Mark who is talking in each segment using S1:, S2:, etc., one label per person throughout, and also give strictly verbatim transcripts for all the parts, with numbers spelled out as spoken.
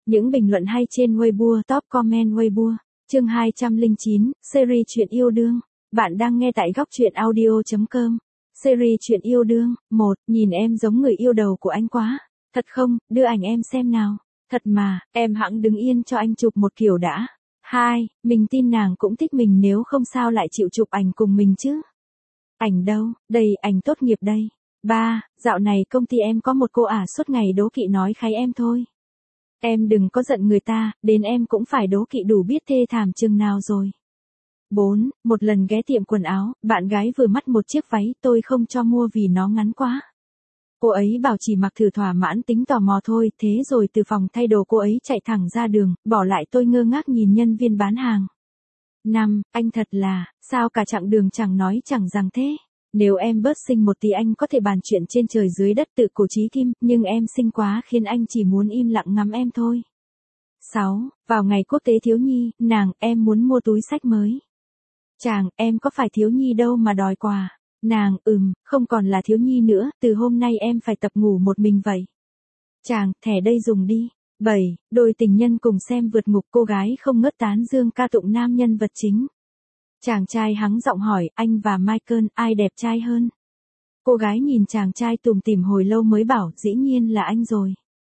S1: Những bình luận hay trên Weibo, top comment Weibo. Chương hai trăm lẻ chín, series Chuyện yêu đương. Bạn đang nghe tại góc truyện audio chấm com. Series Chuyện yêu đương. một. Nhìn em giống người yêu đầu của anh quá. Thật không, đưa ảnh em xem nào. Thật mà, em hẵng đứng yên cho anh chụp một kiểu đã. hai. Mình tin nàng cũng thích mình, nếu không sao lại chịu chụp ảnh cùng mình chứ. Ảnh đâu, đây, ảnh tốt nghiệp đây. ba. Dạo này công ty em có một cô ả suốt ngày đố kỵ nói kháy em thôi. Em đừng có giận người ta, đến em cũng phải đố kỵ đủ biết thê thảm chừng nào rồi. bốn. Một lần ghé tiệm quần áo, bạn gái vừa mắt một chiếc váy, tôi không cho mua vì nó ngắn quá. Cô ấy bảo chỉ mặc thử thỏa mãn tính tò mò thôi, thế rồi từ phòng thay đồ cô ấy chạy thẳng ra đường, bỏ lại tôi ngơ ngác nhìn nhân viên bán hàng. năm. Anh thật là, sao cả chặng đường chẳng nói chẳng rằng thế. Nếu em bớt xinh một tí anh có thể bàn chuyện trên trời dưới đất tự cổ chí kim, nhưng em xinh quá khiến anh chỉ muốn im lặng ngắm em thôi. sáu. Vào ngày quốc tế thiếu nhi, nàng, em muốn mua túi xách mới. Chàng, em có phải thiếu nhi đâu mà đòi quà. Nàng, ừm, không còn là thiếu nhi nữa, từ hôm nay em phải tập ngủ một mình vậy. Chàng, thẻ đây dùng đi. bảy. Đôi tình nhân cùng xem vượt ngục, cô gái không ngớt tán dương ca tụng nam nhân vật chính. Chàng trai hắng giọng hỏi, anh và Michael, ai đẹp trai hơn? Cô gái nhìn chàng trai tủm tỉm hồi lâu mới bảo, dĩ nhiên là anh rồi.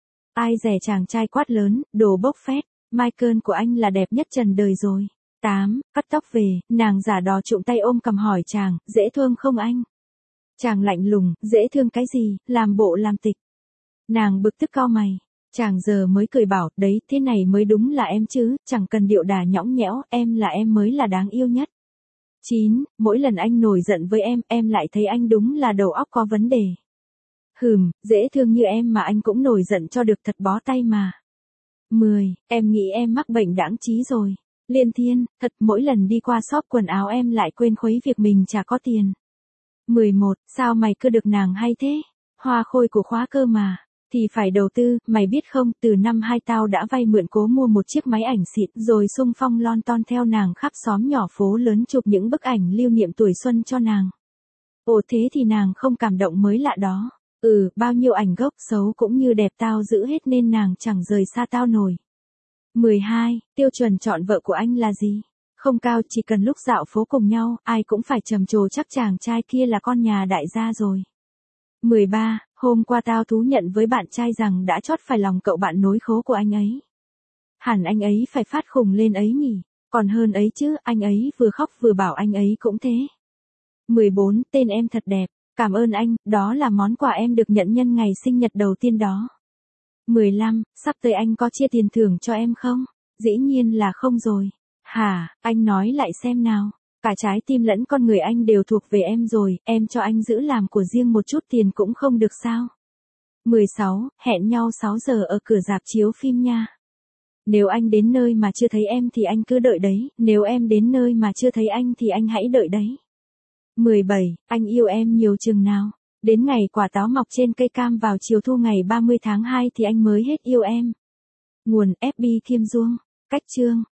S1: Ai dè, chàng trai quát lớn, đồ bốc phét, Michael của anh là đẹp nhất trần đời rồi. tám. Cắt tóc về, nàng giả đò trụm tay ôm cầm hỏi chàng, dễ thương không anh? Chàng lạnh lùng, dễ thương cái gì, làm bộ làm tịch. Nàng bực tức cau mày. Chàng giờ mới cười bảo, đấy, thế này mới đúng là em chứ, chẳng cần điệu đà nhõng nhẽo, em là em mới là đáng yêu nhất. chín. Mỗi lần anh nổi giận với em, em lại thấy anh đúng là đầu óc có vấn đề. Hừm, dễ thương như em mà anh cũng nổi giận cho được, thật bó tay mà. mười. Em nghĩ em mắc bệnh đãng trí rồi. Liên Thiên, thật, mỗi lần đi qua shop quần áo em lại quên khuấy việc mình chả có tiền. mười một. Sao mày cứ được nàng hay thế? Hoa khôi của khóa cơ mà. Thì phải đầu tư, mày biết không, từ năm hai tao đã vay mượn cố mua một chiếc máy ảnh xịn, rồi xung phong lon ton theo nàng khắp xóm nhỏ phố lớn chụp những bức ảnh lưu niệm tuổi xuân cho nàng. Ồ, thế thì nàng không cảm động mới lạ đó. Ừ, bao nhiêu ảnh gốc xấu cũng như đẹp tao giữ hết nên nàng chẳng rời xa tao nổi. mười hai. Tiêu chuẩn chọn vợ của anh là gì? Không cao, chỉ cần lúc dạo phố cùng nhau, ai cũng phải trầm trồ chắc chàng trai kia là con nhà đại gia rồi. mười ba. Hôm qua tao thú nhận với bạn trai rằng đã chót phải lòng cậu bạn nối khố của anh ấy. Hẳn anh ấy phải phát khùng lên ấy nhỉ, còn hơn ấy chứ, anh ấy vừa khóc vừa bảo anh ấy cũng thế. mười bốn. Tên em thật đẹp, cảm ơn anh, đó là món quà em được nhận nhân ngày sinh nhật đầu tiên đó. mười lăm. Sắp tới anh có chia tiền thưởng cho em không? Dĩ nhiên là không rồi. Hả, anh nói lại xem nào. Cả trái tim lẫn con người anh đều thuộc về em rồi, em cho anh giữ làm của riêng một chút tiền cũng không được sao? mười sáu. Hẹn nhau sáu giờ ở cửa rạp chiếu phim nha. Nếu anh đến nơi mà chưa thấy em thì anh cứ đợi đấy, nếu em đến nơi mà chưa thấy anh thì anh hãy đợi đấy. mười bảy. Anh yêu em nhiều chừng nào? Đến ngày quả táo mọc trên cây cam vào chiều thu ngày ba mươi tháng hai thì anh mới hết yêu em. Nguồn ép bê Kim Duong. Cách chương